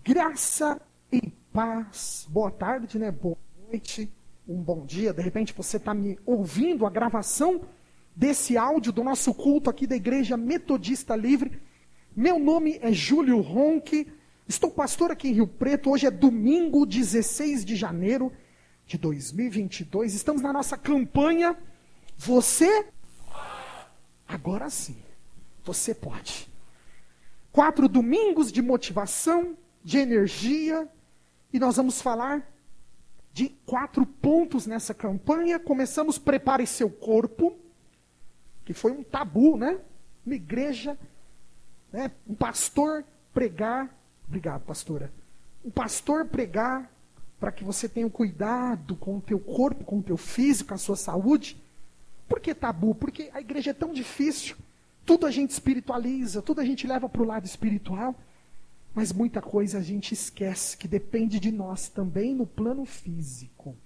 Graça e paz. Boa tarde, né? Boa noite, um bom dia. De repente você está me ouvindo a gravação desse áudio do nosso culto aqui da Igreja Metodista Livre. Meu nome é Júlio Ronque, estou pastor aqui em Rio Preto. Hoje é domingo, 16 de janeiro de 2022. Estamos na nossa campanha Você? Agora sim, você pode. 4 domingos de motivação, de energia, e nós vamos falar de 4 pontos nessa campanha. Começamos Prepare Seu Corpo, que foi um tabu, né? Uma igreja, né? Um pastor pregar, obrigado pastora, um pastor pregar para que você tenha cuidado com o teu corpo, com o teu físico, com a sua saúde. Por que tabu? Porque a igreja é tão difícil, tudo a gente espiritualiza, tudo a gente leva para o lado espiritual, mas muita coisa a gente esquece, que depende de nós também no plano físico.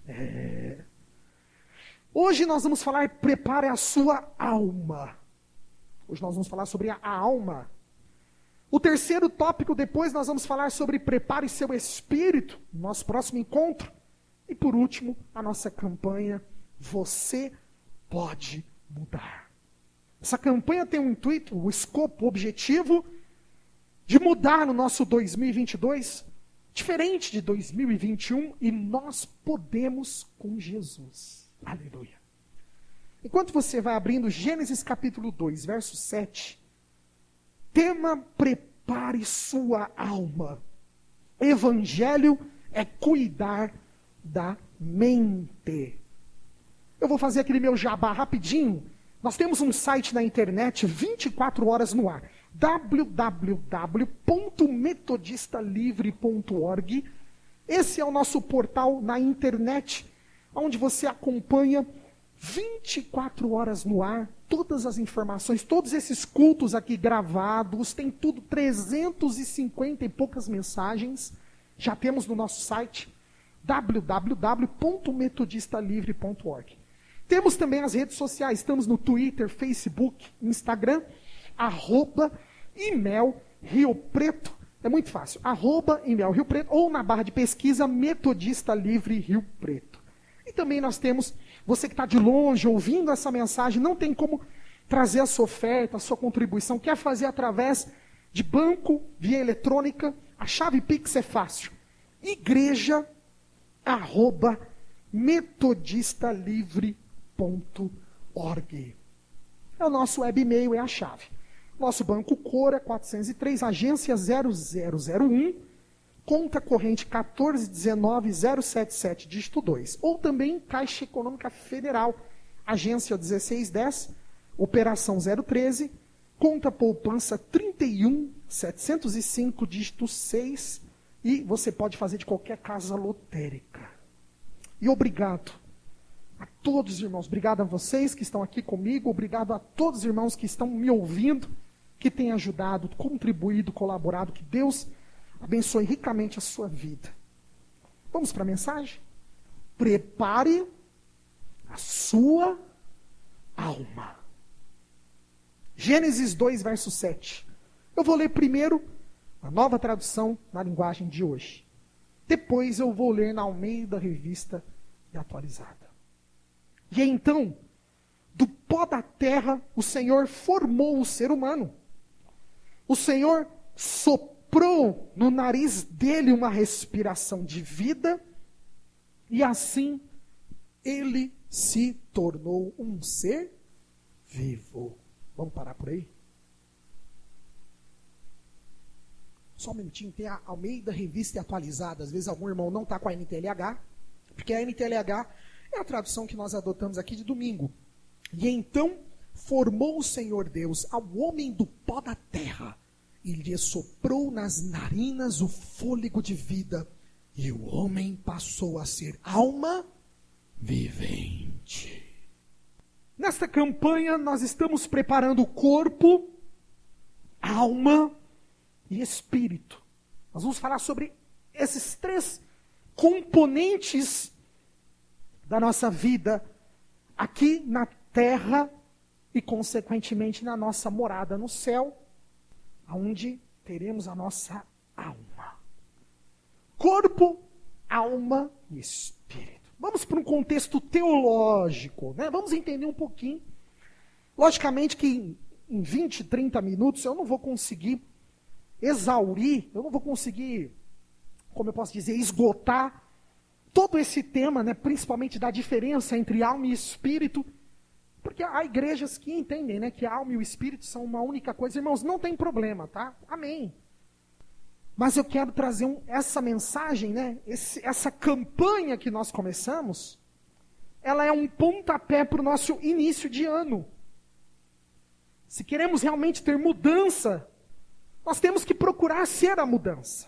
Hoje nós vamos falar, prepare a sua alma. Hoje nós vamos falar sobre a alma. O terceiro tópico, depois nós vamos falar sobre prepare seu espírito, no nosso próximo encontro. E por último, a nossa campanha, Você Pode Mudar. Essa campanha tem um intuito, o escopo, o objetivo de mudar no nosso 2022, diferente de 2021, e nós podemos com Jesus. Aleluia. Enquanto você vai abrindo Gênesis capítulo 2, verso 7, tema: prepare sua alma. Evangelho é cuidar da mente. Eu vou fazer aquele meu jabá rapidinho. Nós temos um site na internet 24 horas no ar. www.metodistalivre.org. Esse é o nosso portal na internet, onde você acompanha 24 horas no ar todas as informações, todos esses cultos aqui gravados, tem tudo, 350 e poucas mensagens, já temos no nosso site, www.metodistalivre.org. Temos também as redes sociais, estamos no Twitter, Facebook, Instagram, @Imel Rio Preto, é muito fácil, @Imel Rio Preto, ou na barra de pesquisa, Metodista Livre Rio Preto. E também nós temos, você que está de longe, ouvindo essa mensagem, não tem como trazer a sua oferta, a sua contribuição, quer fazer através de banco, via eletrônica, a chave Pix é fácil, igreja@metodistalivre.org. É o nosso web e-mail, é a chave. Nosso banco Cora 403, agência 0001, conta corrente 1419077, dígito 2. Ou também Caixa Econômica Federal, agência 1610, operação 013, conta poupança 31705, dígito 6. E você pode fazer de qualquer casa lotérica. E obrigado a todos os irmãos, obrigado a vocês que estão aqui comigo, obrigado a todos os irmãos que estão me ouvindo, que têm ajudado, contribuído, colaborado, que Deus abençoe ricamente a sua vida. Vamos para a mensagem? Prepare a sua alma. Gênesis 2, verso 7. Eu vou ler primeiro a nova tradução na linguagem de hoje. Depois eu vou ler na Almeida Revista e Atualizada. E então, do pó da terra, o Senhor formou o ser humano. O Senhor soprou no nariz dele uma respiração de vida, e assim ele se tornou um ser vivo. Vamos parar por aí? Só um minutinho, tem a Almeida Revista e Atualizada. Às vezes algum irmão não está com a NTLH, porque a NTLH é a tradução que nós adotamos aqui de domingo. E então formou o Senhor Deus ao homem do pó da terra, e lhe soprou nas narinas o fôlego de vida, e o homem passou a ser alma vivente. Nesta campanha nós estamos preparando o corpo, alma e espírito. Nós vamos falar sobre esses 3 componentes da nossa vida aqui na terra e, consequentemente, na nossa morada no céu, onde teremos a nossa alma. corpo, alma e espírito. Vamos para um contexto teológico, né? Vamos entender um pouquinho. Logicamente que em 20, 30 minutos eu não vou conseguir exaurir, eu não vou conseguir, como eu posso dizer, esgotar todo esse tema, né? Principalmente da diferença entre alma e espírito, porque há igrejas que entendem, né, que a alma e o espírito são uma única coisa. Irmãos, não tem problema, tá? Amém. Mas eu quero trazer essa mensagem, né, essa campanha que nós começamos, ela é um pontapé para o nosso início de ano. Se queremos realmente ter mudança, nós temos que procurar ser a mudança.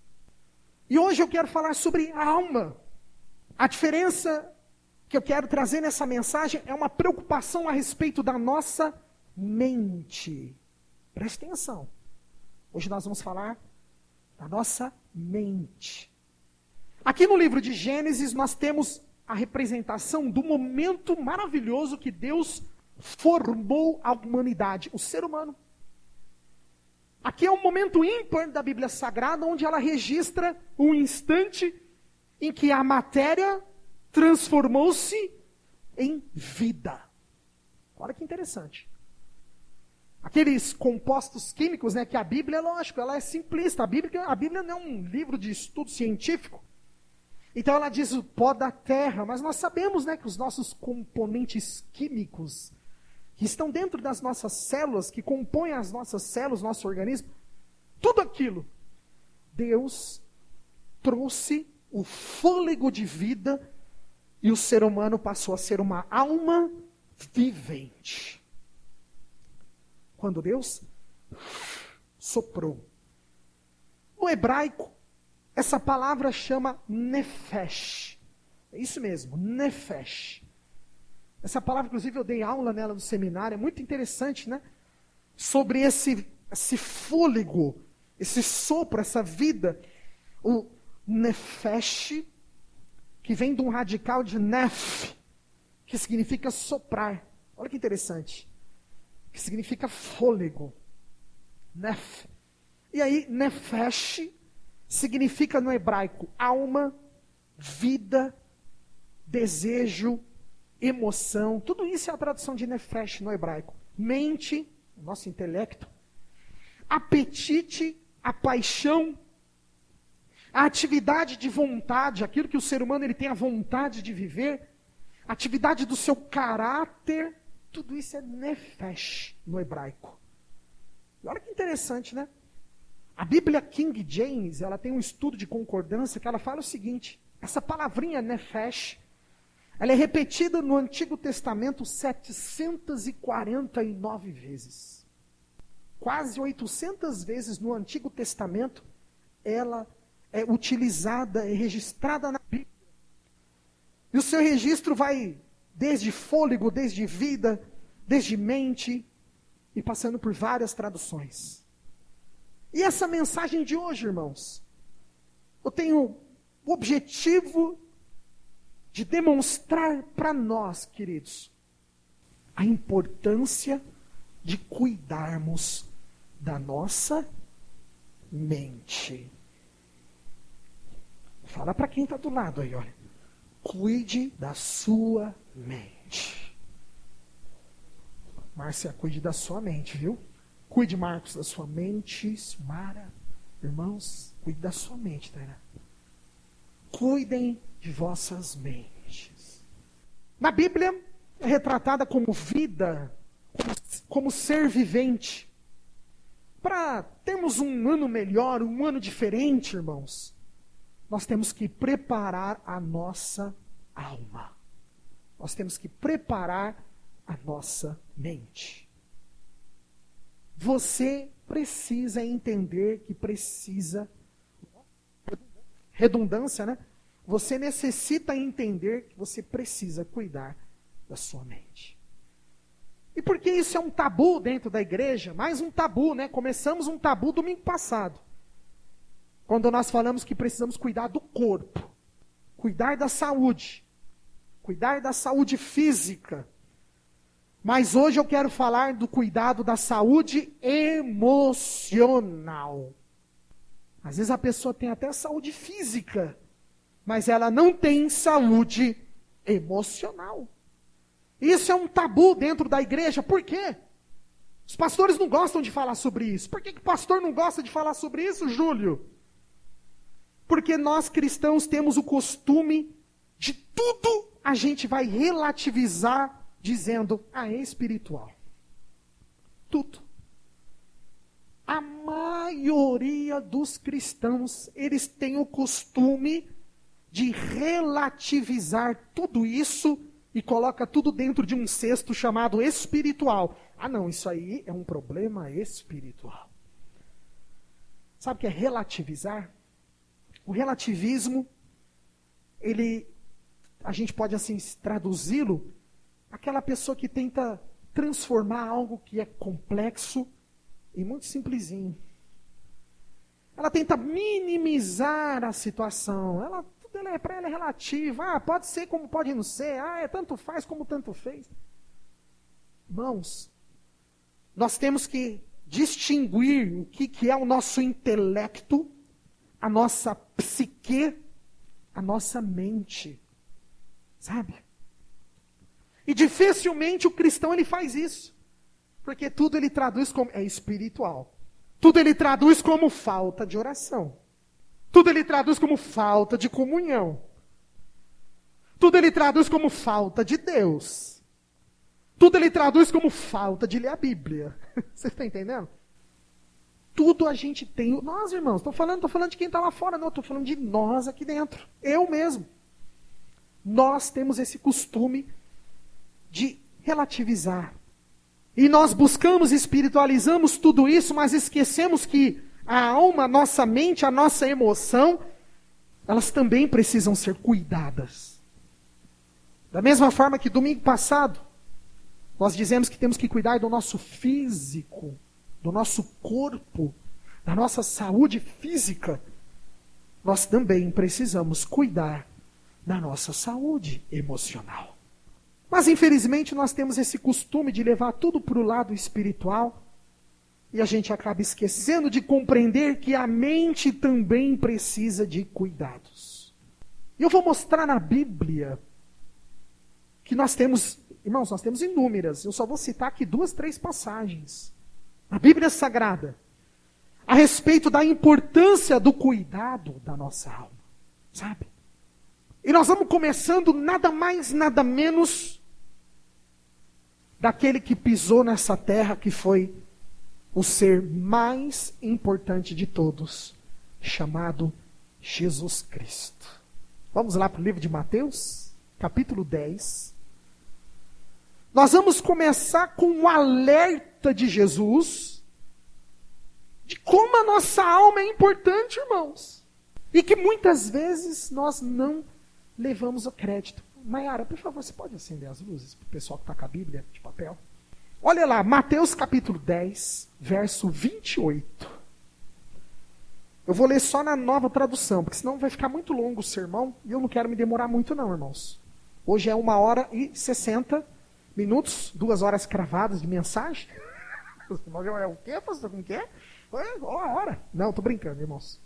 E hoje eu quero falar sobre a alma. A diferença que eu quero trazer nessa mensagem é uma preocupação a respeito da nossa mente. Preste atenção. Hoje nós vamos falar da nossa mente. Aqui no livro de Gênesis nós temos a representação do momento maravilhoso que Deus formou a humanidade, o ser humano. Aqui é um momento ímpar da Bíblia Sagrada, onde ela registra um instante em que a matéria transformou-se em vida. Olha que interessante. Aqueles compostos químicos, né, que a Bíblia, lógico, ela é simplista. A Bíblia não é um livro de estudo científico. Então ela diz o pó da terra, mas nós sabemos, né, que os nossos componentes químicos, que estão dentro das nossas células, que compõem as nossas células, nosso organismo, tudo aquilo, Deus trouxe o fôlego de vida e o ser humano passou a ser uma alma vivente. Quando Deus soprou. No hebraico, essa palavra chama nefesh. É isso mesmo, nefesh. Essa palavra, inclusive, eu dei aula nela no seminário, é muito interessante, né? Sobre esse fôlego, esse sopro, essa vida. O nefesh, que vem de um radical de nef, que significa soprar. Olha que interessante. Que significa fôlego. Nef. E aí, nefesh significa no hebraico alma, vida, desejo, emoção. Tudo isso é a tradução de nefesh no hebraico. Mente, nosso intelecto, apetite, a paixão, a atividade de vontade, aquilo que o ser humano ele tem a vontade de viver, a atividade do seu caráter, tudo isso é nefesh no hebraico. E olha que interessante, né? A Bíblia King James, ela tem um estudo de concordância que ela fala o seguinte, essa palavrinha nefesh, ela é repetida no Antigo Testamento 749 vezes. Quase 800 vezes no Antigo Testamento, ela é utilizada, é registrada na Bíblia. E o seu registro vai desde fôlego, desde vida, desde mente, e passando por várias traduções. E essa mensagem de hoje, irmãos, eu tenho o objetivo de demonstrar para nós, queridos, a importância de cuidarmos da nossa mente. Fala para quem está do lado aí, olha. Cuide da sua mente. Márcia, cuide da sua mente, viu? Cuide, Marcos, da sua mente. Mara, irmãos, cuide da sua mente, Taina. Cuidem de vossas mentes. Na Bíblia, é retratada como vida, como ser vivente. Para termos um ano melhor, um ano diferente, irmãos, nós temos que preparar a nossa alma. Nós temos que preparar a nossa mente. Você precisa entender que precisa, redundância, né? Você necessita entender que você precisa cuidar da sua mente. E por que isso é um tabu dentro da igreja? Mais um tabu, né? Começamos um tabu domingo passado. Quando nós falamos que precisamos cuidar do corpo, cuidar da saúde física. Mas hoje eu quero falar do cuidado da saúde emocional. Às vezes a pessoa tem até saúde física, mas ela não tem saúde emocional. Isso é um tabu dentro da igreja. Por quê? Os pastores não gostam de falar sobre isso. Por que o pastor não gosta de falar sobre isso, Júlio? Porque nós cristãos temos o costume de tudo a gente vai relativizar dizendo, é espiritual. Tudo. A maioria dos cristãos, eles têm o costume de relativizar tudo isso e coloca tudo dentro de um cesto chamado espiritual. Ah, não, isso aí é um problema espiritual. Sabe o que é relativizar? O relativismo, a gente pode assim traduzi-lo, aquela pessoa que tenta transformar algo que é complexo em muito simplesinho. Ela tenta minimizar a situação. Para ela é relativa. Pode ser como pode não ser. Tanto faz como tanto fez. Irmãos, nós temos que distinguir o que é o nosso intelecto, a nossa psique, a nossa mente. Sabe? E dificilmente o cristão ele faz isso. Porque tudo ele traduz como é espiritual. Tudo ele traduz como falta de oração. Tudo ele traduz como falta de comunhão. Tudo ele traduz como falta de Deus. Tudo ele traduz como falta de ler a Bíblia. Você está entendendo? Tudo a gente tem. Nós, irmãos, estou falando de quem está lá fora, não. Estou falando de nós aqui dentro. Eu mesmo. Nós temos esse costume de relativizar. E nós buscamos, espiritualizamos tudo isso, mas esquecemos que a alma, a nossa mente, a nossa emoção, elas também precisam ser cuidadas. Da mesma forma que domingo passado, nós dizemos que temos que cuidar do nosso físico, do nosso corpo, da nossa saúde física, nós também precisamos cuidar da nossa saúde emocional. Mas infelizmente nós temos esse costume de levar tudo para o lado espiritual e a gente acaba esquecendo de compreender que a mente também precisa de cuidados. E eu vou mostrar na Bíblia que nós temos, irmãos, nós temos inúmeras, eu só vou citar aqui 2, 3 passagens. Na Bíblia Sagrada, a respeito da importância do cuidado da nossa alma, sabe? E nós vamos começando nada mais, nada menos daquele que pisou nessa terra, que foi o ser mais importante de todos, chamado Jesus Cristo. Vamos lá para o livro de Mateus, capítulo 10. Nós vamos começar com um alerta de Jesus, de como a nossa alma é importante, irmãos. E que muitas vezes nós não levamos o crédito. Maiara, por favor, você pode acender as luzes para o pessoal que está com a Bíblia de papel? Olha lá, Mateus capítulo 10, verso 28. Eu vou ler só na Nova Tradução, porque senão vai ficar muito longo o sermão, e eu não quero me demorar muito não, irmãos. Hoje é 1h60, 2 horas cravadas de mensagem. É o quê, pastor? Como que é? A hora. Não, estou brincando, irmãos.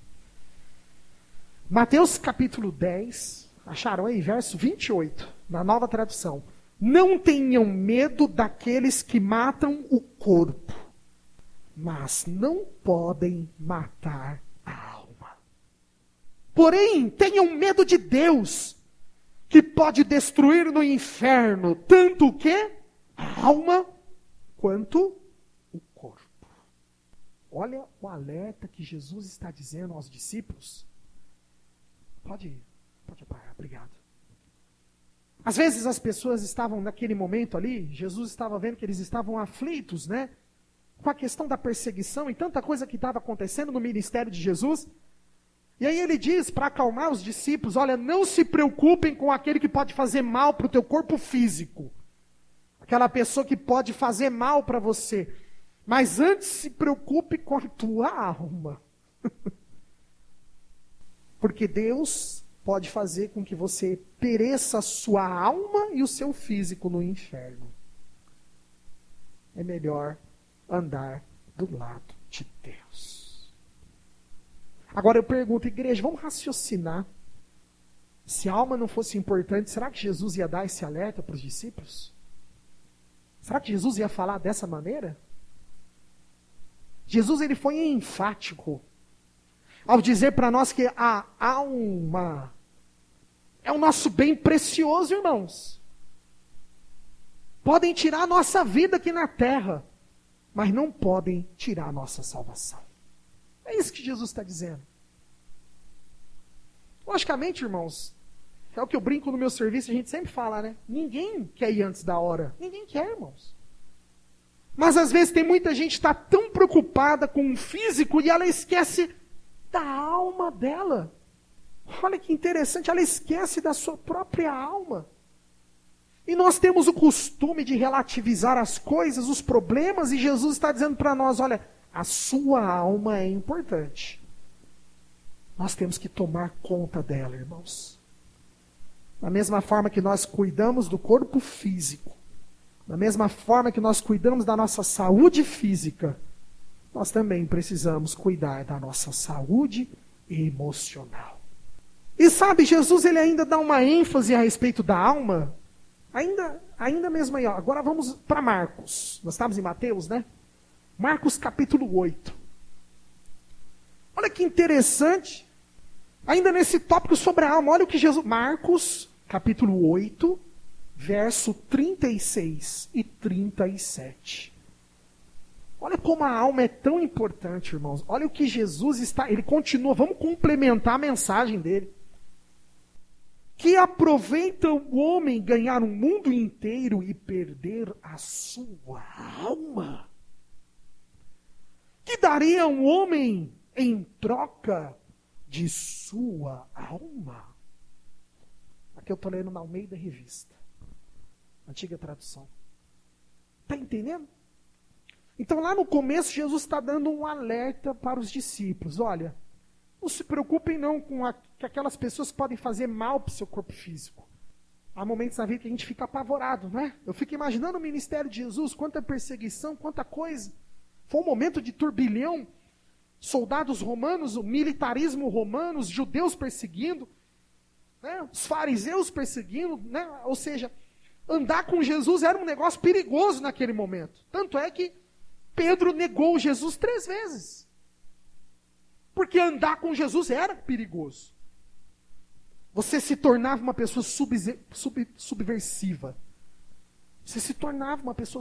Mateus capítulo 10, acharam aí? Verso 28, na Nova Tradução. Não tenham medo daqueles que matam o corpo, mas não podem matar a alma. Porém, tenham medo de Deus, que pode destruir no inferno tanto o quê? A alma quanto o corpo. Olha o alerta que Jesus está dizendo aos discípulos. Pode apagar, obrigado. Às vezes as pessoas estavam naquele momento ali, Jesus estava vendo que eles estavam aflitos, né? Com a questão da perseguição e tanta coisa que estava acontecendo no ministério de Jesus. E aí ele diz para acalmar os discípulos, olha, não se preocupem com aquele que pode fazer mal para o teu corpo físico. Aquela pessoa que pode fazer mal para você. Mas antes se preocupe com a tua alma. Porque Deus pode fazer com que você pereça a sua alma e o seu físico no inferno. É melhor andar do lado de Deus. Agora eu pergunto, igreja, vamos raciocinar. Se a alma não fosse importante, será que Jesus ia dar esse alerta para os discípulos? Será que Jesus ia falar dessa maneira? Jesus ele foi enfático ao dizer para nós que a alma é o nosso bem precioso, irmãos. Podem tirar a nossa vida aqui na terra, mas não podem tirar a nossa salvação. É isso que Jesus está dizendo. Logicamente, irmãos, é o que eu brinco no meu serviço, a gente sempre fala, né? Ninguém quer ir antes da hora. Ninguém quer, irmãos. Mas às vezes tem muita gente que está tão preocupada com o físico e ela esquece da alma dela. Olha que interessante, ela esquece da sua própria alma. E nós temos o costume de relativizar as coisas, os problemas, e Jesus está dizendo para nós, olha, a sua alma é importante. Nós temos que tomar conta dela, irmãos. Da mesma forma que nós cuidamos do corpo físico, da mesma forma que nós cuidamos da nossa saúde física, nós também precisamos cuidar da nossa saúde emocional. E sabe, Jesus ele ainda dá uma ênfase a respeito da alma, ainda mesmo aí, ó. Agora vamos para Marcos. Nós estávamos em Mateus, né? Marcos capítulo 8. Olha que interessante. Ainda nesse tópico sobre a alma, olha o que Jesus... Marcos capítulo 8, verso 36 e 37. Olha como a alma é tão importante, irmãos. Olha o que Jesus está... Ele continua, vamos complementar a mensagem dele. Que aproveita o homem ganhar o mundo inteiro e perder a sua alma? Que daria um homem em troca de sua alma? Aqui eu estou lendo na Almeida Revista, antiga tradução. Está entendendo? Então lá no começo Jesus está dando um alerta para os discípulos. Olha, não se preocupem não com aquelas pessoas que podem fazer mal para o seu corpo físico. Há momentos na vida que a gente fica apavorado, não é? Eu fico imaginando o ministério de Jesus, quanta perseguição, quanta coisa. Foi um momento de turbilhão, soldados romanos, o militarismo romano, os judeus perseguindo, né? Os fariseus perseguindo, né? Ou seja, andar com Jesus era um negócio perigoso naquele momento. Tanto é que Pedro negou Jesus 3 vezes. Porque andar com Jesus era perigoso. Você se tornava uma pessoa subversiva. Você se tornava uma pessoa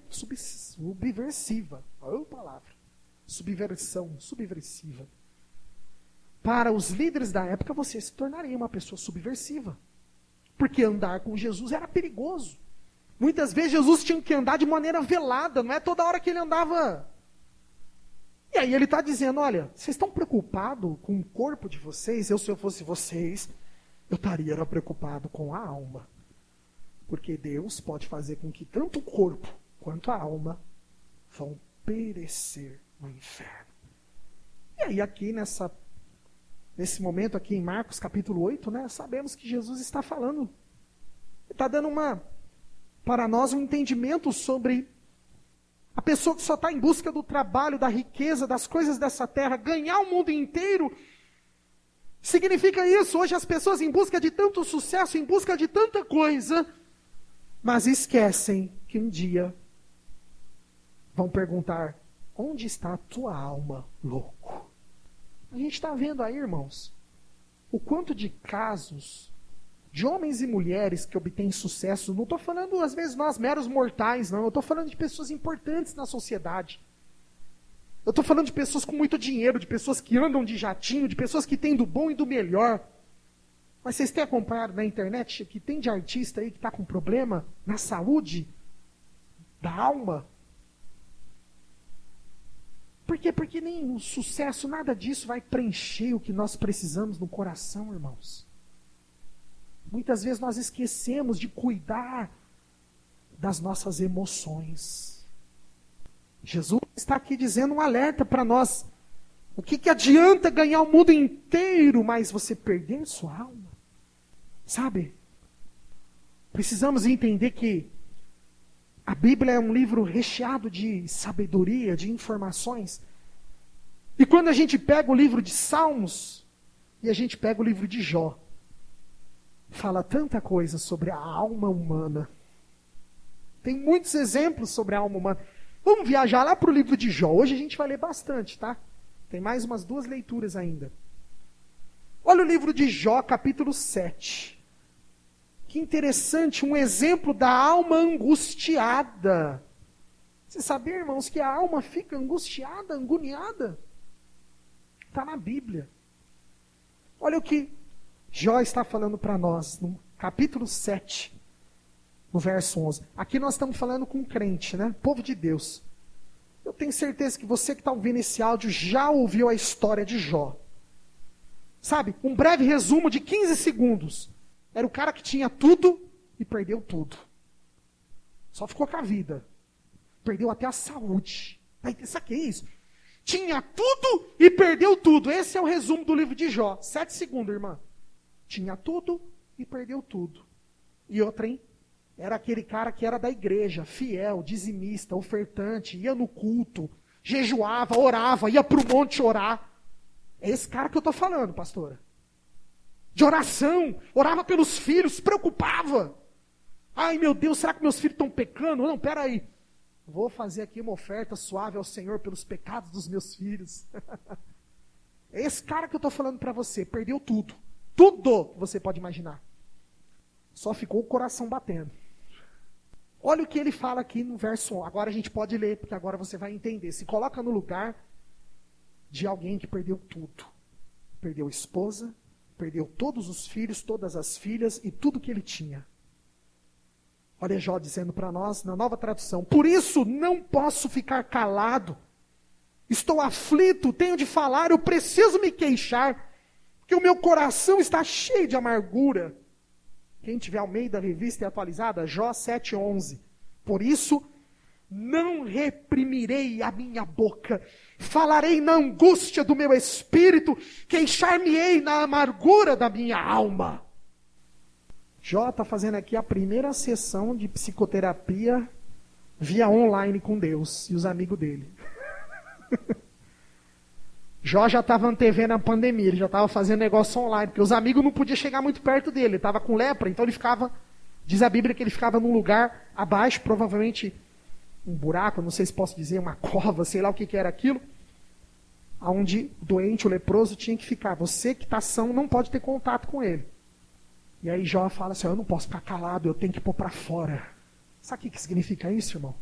subversiva. Olha a palavra. Subversão, subversiva. Para os líderes da época, você se tornaria uma pessoa subversiva. Porque andar com Jesus era perigoso. Muitas vezes Jesus tinha que andar de maneira velada, não é toda hora que ele andava. E aí ele está dizendo, olha, vocês estão preocupados com o corpo de vocês? Se eu fosse vocês, eu estaria preocupado com a alma. Porque Deus pode fazer com que tanto o corpo quanto a alma vão perecer no inferno. E aí aqui nesse momento aqui em Marcos capítulo 8, né, sabemos que Jesus está falando. Ele está dando para nós um entendimento sobre a pessoa que só está em busca do trabalho, da riqueza, das coisas dessa terra, ganhar o mundo inteiro. Significa isso, hoje as pessoas em busca de tanto sucesso, em busca de tanta coisa, mas esquecem que um dia vão perguntar, onde está a tua alma, louco? A gente está vendo aí, irmãos, o quanto de casos de homens e mulheres que obtêm sucesso. Não estou falando, às vezes, nós meros mortais, não. Eu estou falando de pessoas importantes na sociedade. Eu estou falando de pessoas com muito dinheiro, de pessoas que andam de jatinho, de pessoas que têm do bom e do melhor. Mas vocês têm acompanhado na internet que tem de artista aí que está com problema na saúde da alma? Por quê? Porque nem o sucesso, nada disso vai preencher o que nós precisamos no coração, irmãos. Muitas vezes nós esquecemos de cuidar das nossas emoções. Jesus está aqui dizendo um alerta para nós. O que adianta ganhar o mundo inteiro, mas você perder sua alma? Sabe? Precisamos entender que a Bíblia é um livro recheado de sabedoria, de informações. E quando a gente pega o livro de Salmos, e a gente pega o livro de Jó, fala tanta coisa sobre a alma humana. Tem muitos exemplos sobre a alma humana. Vamos viajar lá para o livro de Jó. Hoje a gente vai ler bastante, tá? Tem mais umas 2 leituras ainda. Olha o livro de Jó, capítulo 7. Que interessante, um exemplo da alma angustiada. Você sabia, irmãos, que a alma fica angustiada, agoniada? Está na Bíblia. Olha o que Jó está falando para nós, no capítulo 7, no verso 11. Aqui nós estamos falando com um crente, né? Povo de Deus. Eu tenho certeza que você que está ouvindo esse áudio já ouviu a história de Jó. Sabe, um breve resumo de 15 segundos. Era o cara que tinha tudo e perdeu tudo. Só ficou com a vida. Perdeu até a saúde. Isso aqui é isso. Tinha tudo e perdeu tudo. Esse é o resumo do livro de Jó. 7 segundos, irmã. Tinha tudo e perdeu tudo. E outra, hein? Era aquele cara que era da igreja, fiel, dizimista, ofertante, ia no culto, jejuava, orava, ia para o monte orar. É esse cara que eu estou falando, pastora. De oração, orava pelos filhos, se preocupava. Ai, meu Deus, será que meus filhos estão pecando? Não, peraí. Vou fazer aqui uma oferta suave ao Senhor pelos pecados dos meus filhos. É esse cara que eu estou falando para você. Perdeu tudo. Tudo que você pode imaginar. Só ficou o coração batendo. Olha o que ele fala aqui no verso 1. Agora a gente pode ler, porque agora você vai entender. Se coloca no lugar de alguém que perdeu tudo. Perdeu a esposa, perdeu todos os filhos, todas as filhas e tudo que ele tinha. Olha Jó dizendo para nós, na Nova Tradução: por isso não posso ficar calado. Estou aflito, tenho de falar, eu preciso me queixar, porque o meu coração está cheio de amargura. Quem tiver Almeida Revista e Atualizada, Jó 7:11. Por isso, não reprimirei a minha boca, falarei na angústia do meu espírito, queixar-me-ei na amargura da minha alma. Jó está fazendo aqui a primeira sessão de psicoterapia via online com Deus e os amigos dele. Jó já estava antevendo a pandemia, ele já estava fazendo negócio online, porque os amigos não podiam chegar muito perto dele, ele estava com lepra, então ele ficava, diz a Bíblia que ele ficava num lugar abaixo, provavelmente um buraco, não sei se posso dizer, uma cova, sei lá o que era aquilo, onde o doente, o leproso, tinha que ficar. Você que está são não pode ter contato com ele. E aí Jó fala assim: eu não posso ficar calado, eu tenho que pôr para fora. Sabe o que significa isso, irmão?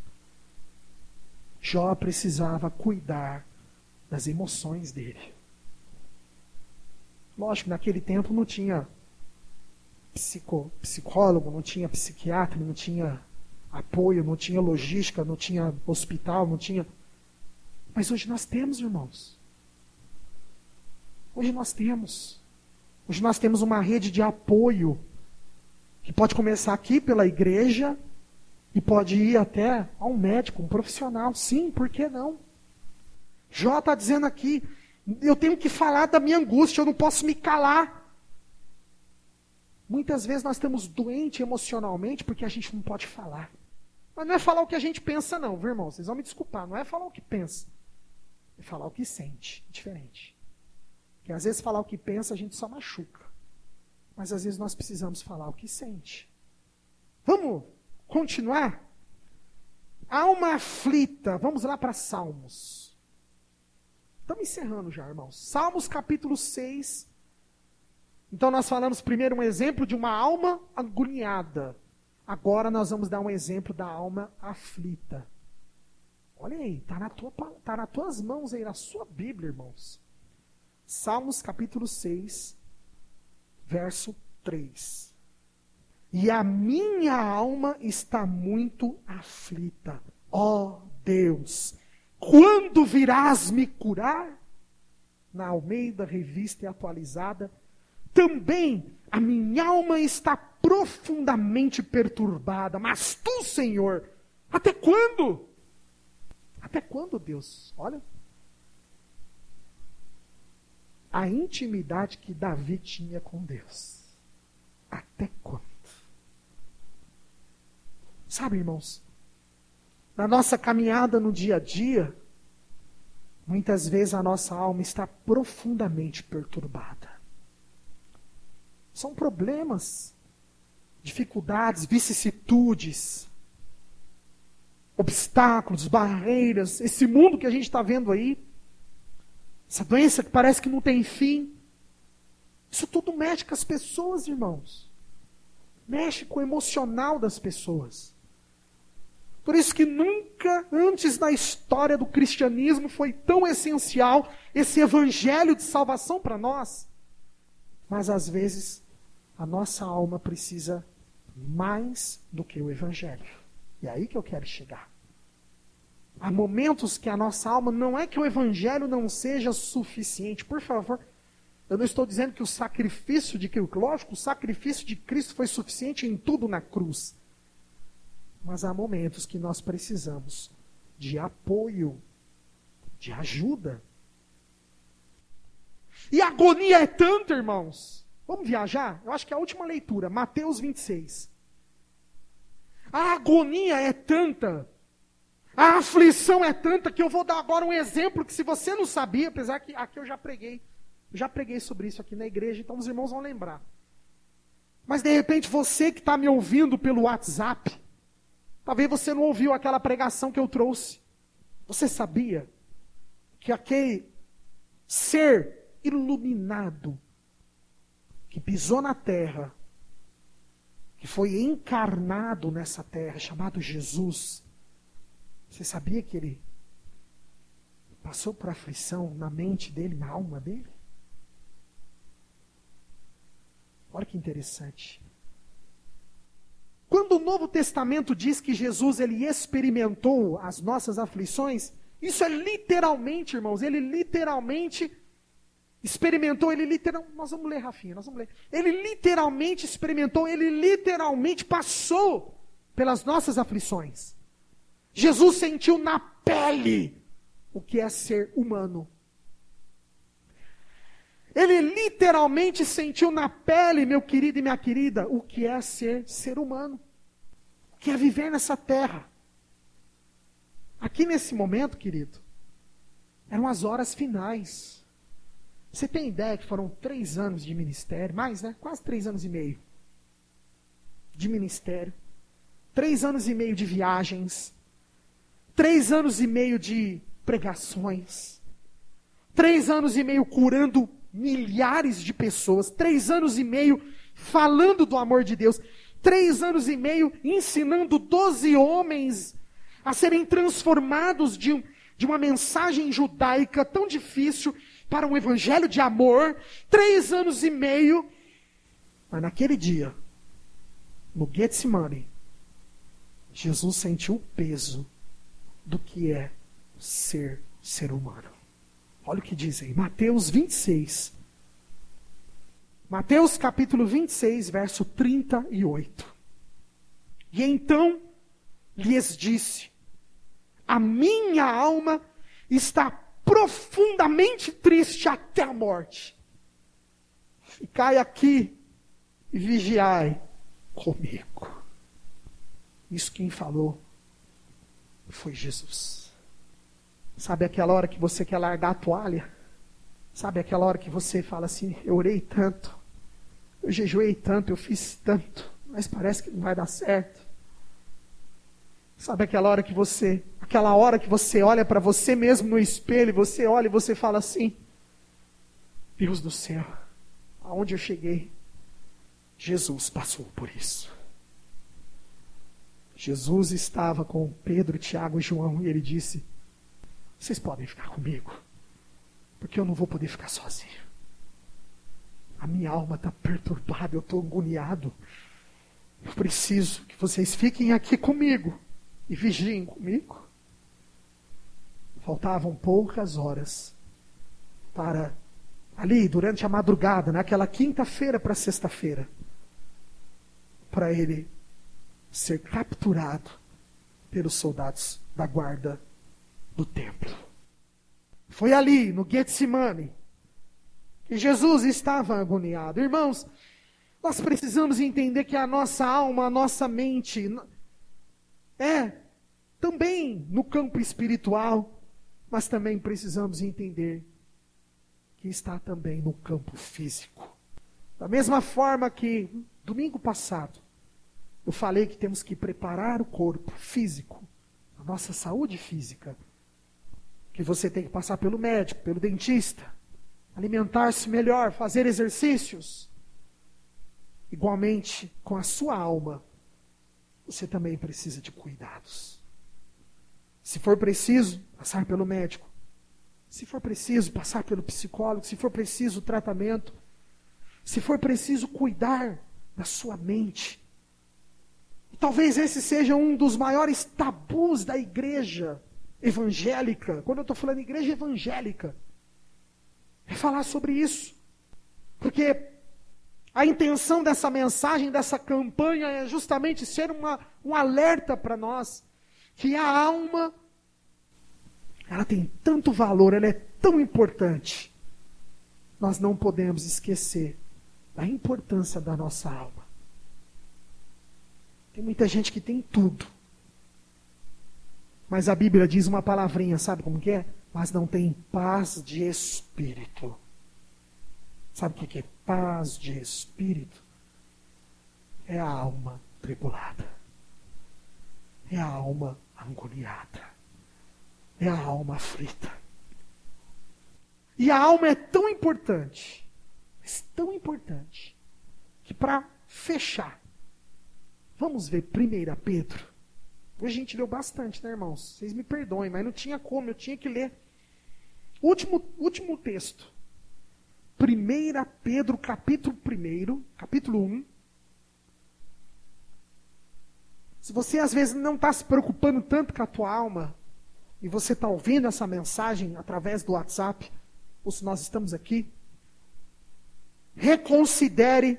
Jó precisava cuidar das emoções dele. Lógico, naquele tempo não tinha psicólogo, não tinha psiquiatra, não tinha apoio, não tinha logística, não tinha hospital, não tinha... Mas hoje nós temos, irmãos. Hoje nós temos. Hoje nós temos uma rede de apoio que pode começar aqui pela igreja e pode ir até a um médico, um profissional. Sim, por que não? Jó está dizendo aqui, eu tenho que falar da minha angústia, eu não posso me calar. Muitas vezes nós estamos doentes emocionalmente porque a gente não pode falar. Mas não é falar o que a gente pensa não, viu, irmão? Vocês vão me desculpar, não é falar o que pensa. É falar o que sente, diferente. Porque às vezes falar o que pensa a gente só machuca. Mas às vezes nós precisamos falar o que sente. Vamos continuar? Alma aflita, vamos lá para Salmos. Estamos encerrando já, irmãos. Salmos capítulo 6. Então nós falamos primeiro um exemplo de uma alma agoniada. Agora nós vamos dar um exemplo da alma aflita. Olha aí, está nas tuas mãos aí, na sua Bíblia, irmãos. Salmos capítulo 6, verso 3. E a minha alma está muito aflita. Ó Deus, quando virás me curar? Na Almeida Revista e Atualizada, também a minha alma está profundamente perturbada. Mas tu, Senhor, até quando? Até quando, Deus? Olha. A intimidade que Davi tinha com Deus. Até quando? Sabe, irmãos, na nossa caminhada no dia a dia, Muitas vezes a nossa alma está profundamente perturbada. São problemas, dificuldades, vicissitudes, obstáculos, barreiras, esse mundo que a gente está vendo aí, essa doença que parece que não tem fim. Isso tudo mexe com as pessoas, irmãos. Mexe com o emocional das pessoas. Por isso que nunca antes na história do cristianismo foi tão essencial esse evangelho de salvação para nós. Mas às vezes a nossa alma precisa mais do que o evangelho. E é aí que eu quero chegar. Há momentos que a nossa alma, não é que o evangelho não seja suficiente. Por favor, eu não estou dizendo que o sacrifício de Cristo, lógico, o sacrifício de Cristo foi suficiente em tudo na cruz. Mas há momentos que nós precisamos de apoio, de ajuda. E a agonia é tanta, irmãos. Vamos viajar? Eu acho que é a última leitura, Mateus 26. A agonia é tanta, a aflição é tanta, que eu vou dar agora um exemplo que se você não sabia, apesar que aqui eu já preguei sobre isso aqui na igreja, então os irmãos vão lembrar. Mas de repente você que está me ouvindo pelo WhatsApp, talvez você não ouviu aquela pregação que eu trouxe. Você sabia que aquele ser iluminado que pisou na terra, que foi encarnado nessa terra, chamado Jesus, você sabia que ele passou por aflição na mente dele, na alma dele? Olha que interessante. Quando o Novo Testamento diz que Jesus ele experimentou as nossas aflições, isso é literalmente, irmãos, ele literalmente experimentou, nós vamos ler, Rafinha, nós vamos ler. Ele literalmente experimentou, ele literalmente passou pelas nossas aflições. Jesus sentiu na pele o que é ser humano. Ele literalmente sentiu na pele, meu querido e minha querida, o que é ser humano. O que é viver nessa terra. Aqui nesse momento, querido, eram as horas finais. Você tem ideia que foram 3 anos de ministério, mais, né? Quase 3 anos e meio de ministério. 3 anos e meio de viagens. 3 anos e meio de pregações. 3 anos e meio curando milhares de pessoas. 3 anos e meio falando do amor de Deus. 3 anos e meio ensinando 12 homens a serem transformados de uma mensagem judaica tão difícil para um evangelho de amor. 3 anos e meio. Mas naquele dia, no Getsemane, Jesus sentiu o peso do que é ser humano. Olha o que diz aí, Mateus 26. Mateus capítulo 26, verso 38. E então lhes disse: a minha alma está profundamente triste até a morte. Ficai aqui e vigiai comigo. Isso quem falou foi Jesus. Sabe aquela hora que você quer largar a toalha? Sabe aquela hora que você fala assim: eu orei tanto, eu jejuei tanto, eu fiz tanto, mas parece que não vai dar certo. Sabe aquela hora que você olha para você mesmo no espelho, você olha e você fala assim: Deus do céu, aonde eu cheguei? Jesus passou por isso. Jesus estava com Pedro, Tiago e João e ele disse: vocês podem ficar comigo, porque eu não vou poder ficar sozinho. A minha alma está perturbada, eu estou agoniado. Eu preciso que vocês fiquem aqui comigo e vigiem comigo. Faltavam poucas horas para, ali durante a madrugada, naquela quinta-feira para sexta-feira, para ele ser capturado pelos soldados da guarda do templo. Foi ali, no Getsemane, que Jesus estava agoniado. Irmãos, nós precisamos entender que a nossa alma, a nossa mente, também no campo espiritual, mas também precisamos entender que está também no campo físico. Da mesma forma que domingo passado eu falei que temos que preparar o corpo físico, a nossa saúde física, que você tem que passar pelo médico, pelo dentista, alimentar-se melhor, fazer exercícios. Igualmente, com a sua alma, você também precisa de cuidados. Se for preciso, passar pelo médico. Se for preciso, passar pelo psicólogo. Se for preciso, tratamento. Se for preciso, cuidar da sua mente. E talvez esse seja um dos maiores tabus da igreja evangélica. Quando eu estou falando igreja evangélica, é falar sobre isso. Porque a intenção dessa mensagem, dessa campanha, é justamente ser um alerta para nós, que a alma, ela tem tanto valor, ela é tão importante. Nós não podemos esquecer da importância da nossa alma. Tem muita gente que tem tudo, mas a Bíblia diz uma palavrinha, sabe como que é? Mas não tem paz de espírito. Sabe o que é paz de espírito? É a alma tribulada. É a alma agoniada. É a alma aflita. E a alma é tão importante, mas tão importante, que para fechar, vamos ver 1 Pedro. Hoje a gente leu bastante, né, irmãos? Vocês me perdoem, mas não tinha como, eu tinha que ler. Último texto. 1 Pedro, capítulo 1. Se você às vezes não está se preocupando tanto com a tua alma, e você está ouvindo essa mensagem através do WhatsApp, ou se nós estamos aqui, reconsidere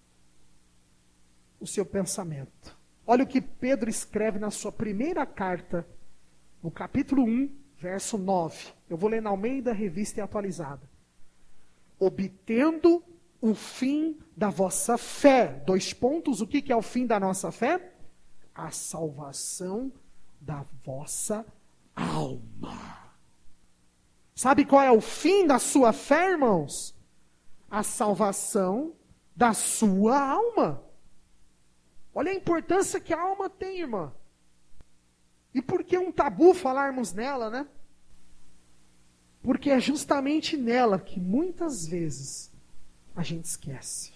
o seu pensamento. Olha o que Pedro escreve na sua primeira carta, no capítulo 1, verso 9. Eu vou ler na Almeida, Revista e Atualizada. Obtendo o fim da vossa fé. 2 pontos, o que é o fim da nossa fé? A salvação da vossa alma. Sabe qual é o fim da sua fé, irmãos? A salvação da sua alma. Olha a importância que a alma tem, irmã. E por que um tabu falarmos nela, né? Porque é justamente nela que muitas vezes a gente esquece.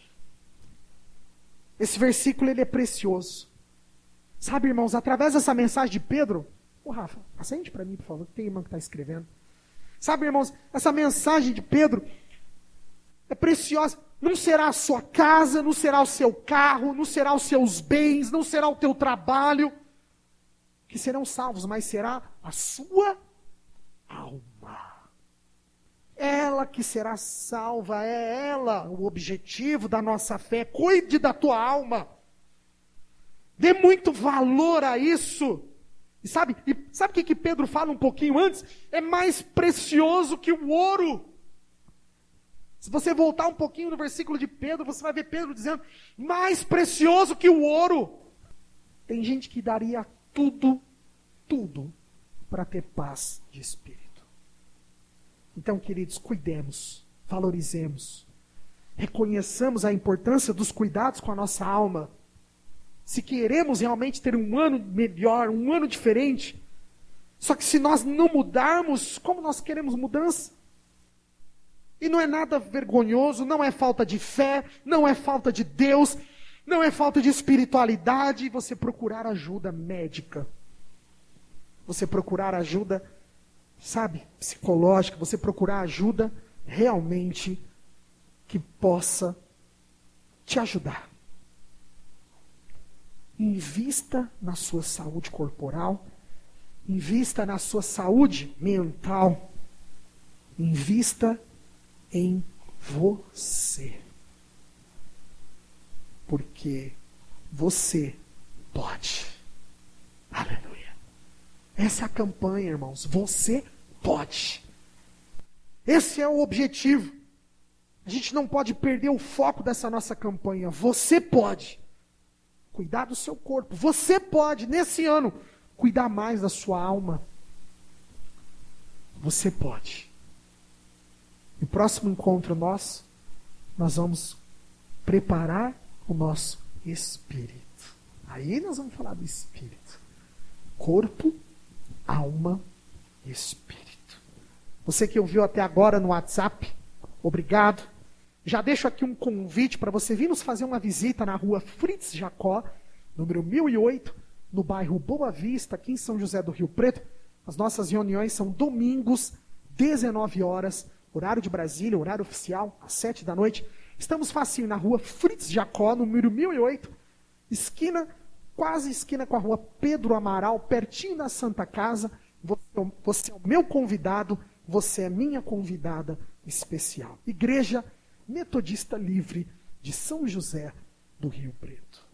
Esse versículo ele é precioso. Sabe, irmãos, através dessa mensagem de Pedro... Rafa, acende para mim, por favor, que tem irmão que está escrevendo. Sabe, irmãos, essa mensagem de Pedro é preciosa. Não será a sua casa, não será o seu carro, não será os seus bens, não será o teu trabalho que serão salvos, mas será a sua alma. Ela que será salva, é ela o objetivo da nossa fé. Cuide da tua alma. Dê muito valor a isso. E sabe o que Pedro fala um pouquinho antes? É mais precioso que o ouro. Se você voltar um pouquinho no versículo de Pedro, você vai ver Pedro dizendo, mais precioso que o ouro. Tem gente que daria tudo para ter paz de espírito. Então, queridos, cuidemos, valorizemos, reconheçamos a importância dos cuidados com a nossa alma. Se queremos realmente ter um ano melhor, um ano diferente, só que se nós não mudarmos, como nós queremos mudança? E não é nada vergonhoso, não é falta de fé, não é falta de Deus, não é falta de espiritualidade, você procurar ajuda médica. Você procurar ajuda, psicológica, você procurar ajuda realmente que possa te ajudar. Invista na sua saúde corporal, invista na sua saúde mental, invista em você. Porque você pode. Aleluia. Essa é a campanha, irmãos. Você pode. Esse é o objetivo. A gente não pode perder o foco dessa nossa campanha. Você pode cuidar do seu corpo. Você pode, nesse ano, cuidar mais da sua alma. Você pode. No próximo encontro nós vamos preparar o nosso espírito. Aí nós vamos falar do espírito. Corpo, alma e espírito. Você que ouviu até agora no WhatsApp, obrigado. Já deixo aqui um convite para você vir nos fazer uma visita na rua Fritz Jacó, número 1008, no bairro Boa Vista, aqui em São José do Rio Preto. As nossas reuniões são domingos, 19 horas, horário de Brasília, horário oficial, às 7 da noite. Estamos facinho na rua Fritz Jacó, número 1008, quase esquina com a rua Pedro Amaral, pertinho da Santa Casa. Você é o meu convidado, você é minha convidada especial. Igreja Metodista Livre de São José do Rio Preto.